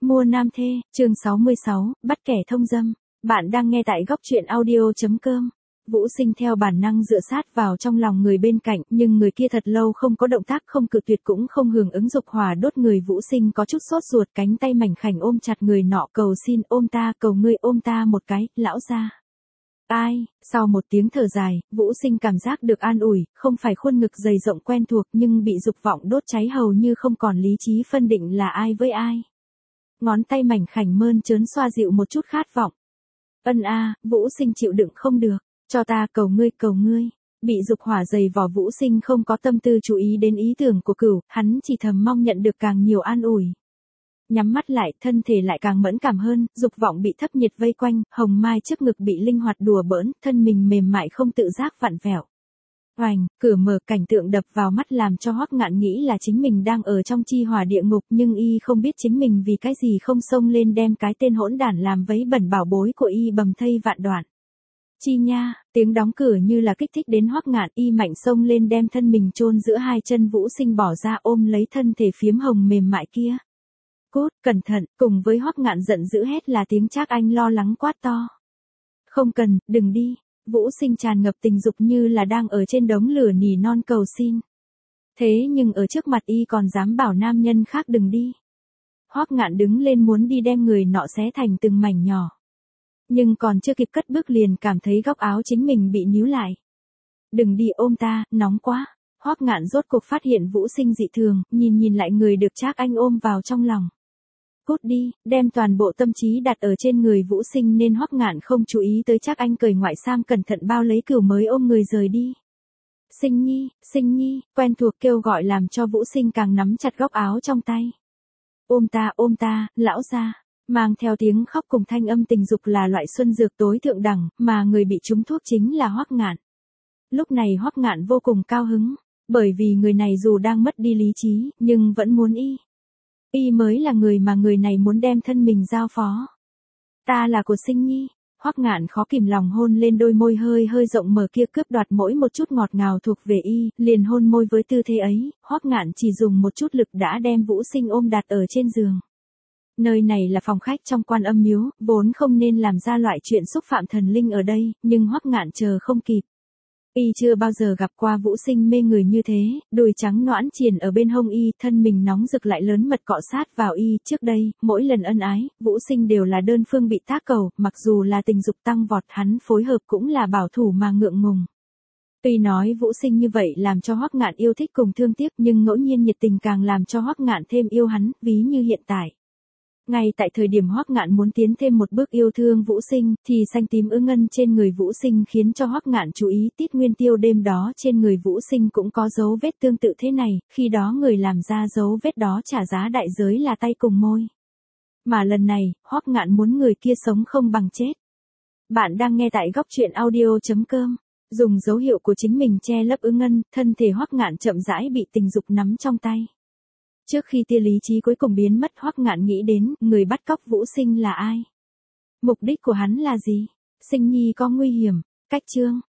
Mua nam thê, chương 66, bắt kẻ thông dâm. Bạn đang nghe tại góc truyện audio.com. Vũ Sinh theo bản năng dựa sát vào trong lòng người bên cạnh, nhưng người kia thật lâu không có động tác, không cự tuyệt cũng không hưởng ứng dục hỏa đốt người. Vũ Sinh có chút sốt ruột, cánh tay mảnh khảnh ôm chặt người nọ, cầu xin, ôm ta, cầu ngươi ôm ta một cái, lão gia. Ai, sau một tiếng thở dài, Vũ Sinh cảm giác được an ủi, không phải khuôn ngực dày rộng quen thuộc nhưng bị dục vọng đốt cháy hầu như không còn lý trí phân định là ai với ai. Ngón tay mảnh khảnh mơn trớn xoa dịu một chút khát vọng. Ân a, Vũ Sinh chịu đựng không được, cho ta cầu ngươi cầu ngươi. Bị dục hỏa dày vò, Vũ Sinh không có tâm tư chú ý đến ý tưởng của Cửu, hắn chỉ thầm mong nhận được càng nhiều an ủi. Nhắm mắt lại, thân thể lại càng mẫn cảm hơn, dục vọng bị thấp nhiệt vây quanh, hồng mai trước ngực bị linh hoạt đùa bỡn, thân mình mềm mại không tự giác vặn vẹo. Oành, cửa mở, cảnh tượng đập vào mắt làm cho Hoắc Ngạn nghĩ là chính mình đang ở trong chi hỏa địa ngục, nhưng y không biết chính mình vì cái gì không xông lên đem cái tên hỗn đản làm vấy bẩn bảo bối của y bầm thây vạn đoạn. Chi nha, tiếng đóng cửa như là kích thích đến Hoắc Ngạn, y mạnh xông lên đem thân mình chôn giữa hai chân Vũ Sinh bỏ ra ôm lấy thân thể phiếm hồng mềm mại kia. Cút, cẩn thận, cùng với Hoắc Ngạn giận dữ hét là tiếng Trác Anh lo lắng quát to. Không cần, đừng đi. Vũ Sinh tràn ngập tình dục như là đang ở trên đống lửa nỉ non cầu xin. Thế nhưng ở trước mặt y còn dám bảo nam nhân khác đừng đi. Hoắc Ngạn đứng lên muốn đi đem người nọ xé thành từng mảnh nhỏ. Nhưng còn chưa kịp cất bước liền cảm thấy góc áo chính mình bị níu lại. Đừng đi, ôm ta, nóng quá. Hoắc Ngạn rốt cuộc phát hiện Vũ Sinh dị thường, nhìn lại người được Trác Anh ôm vào trong lòng. Cút đi, đem toàn bộ tâm trí đặt ở trên người Vũ Sinh nên Hoắc Ngạn không chú ý tới Trác Anh cởi ngoại sam cẩn thận bao lấy Cửu mới ôm người rời đi. Sinh nhi, quen thuộc kêu gọi làm cho Vũ Sinh càng nắm chặt góc áo trong tay. Ôm ta, lão gia. Mang theo tiếng khóc cùng thanh âm tình dục là loại xuân dược tối thượng đẳng, mà người bị trúng thuốc chính là Hoắc Ngạn. Lúc này Hoắc Ngạn vô cùng cao hứng, bởi vì người này dù đang mất đi lý trí, nhưng vẫn muốn y. Y mới là người mà người này muốn đem thân mình giao phó. Ta là của Sinh nhi. Hoắc Ngạn khó kìm lòng hôn lên đôi môi hơi rộng mở kia, cướp đoạt mỗi một chút ngọt ngào thuộc về y, liền hôn môi với tư thế ấy, Hoắc Ngạn chỉ dùng một chút lực đã đem Vũ Sinh ôm đặt ở trên giường. Nơi này là phòng khách trong Quan Âm miếu, vốn không nên làm ra loại chuyện xúc phạm thần linh ở đây, nhưng Hoắc Ngạn chờ không kịp. Y chưa bao giờ gặp qua Vũ Sinh mê người như thế, đùi trắng nõn triền ở bên hông y, thân mình nóng rực lại lớn mật cọ sát vào y. Trước đây, mỗi lần ân ái, Vũ Sinh đều là đơn phương bị tác cầu, mặc dù là tình dục tăng vọt, hắn phối hợp cũng là bảo thủ mà ngượng ngùng. Tuy nói Vũ Sinh như vậy làm cho Hoắc Ngạn yêu thích cùng thương tiếc, nhưng ngẫu nhiên nhiệt tình càng làm cho Hoắc Ngạn thêm yêu hắn, ví như hiện tại. Ngay tại thời điểm Hoắc Ngạn muốn tiến thêm một bước yêu thương Vũ Sinh, thì xanh tím ứ ngân trên người Vũ Sinh khiến cho Hoắc Ngạn chú ý. Tiết Nguyên Tiêu đêm đó trên người Vũ Sinh cũng có dấu vết tương tự thế này, khi đó người làm ra dấu vết đó trả giá đại giới là tay cùng môi. Mà lần này, Hoắc Ngạn muốn người kia sống không bằng chết. Bạn đang nghe tại góc truyện audio.com. Dùng dấu hiệu của chính mình che lấp ứ ngân, thân thể Hoắc Ngạn chậm rãi bị tình dục nắm trong tay. Trước khi tia lý trí cuối cùng biến mất, Hoắc Ngạn nghĩ đến, người bắt cóc Vũ Sinh là ai? Mục đích của hắn là gì? Sinh nhi có nguy hiểm. Cách chương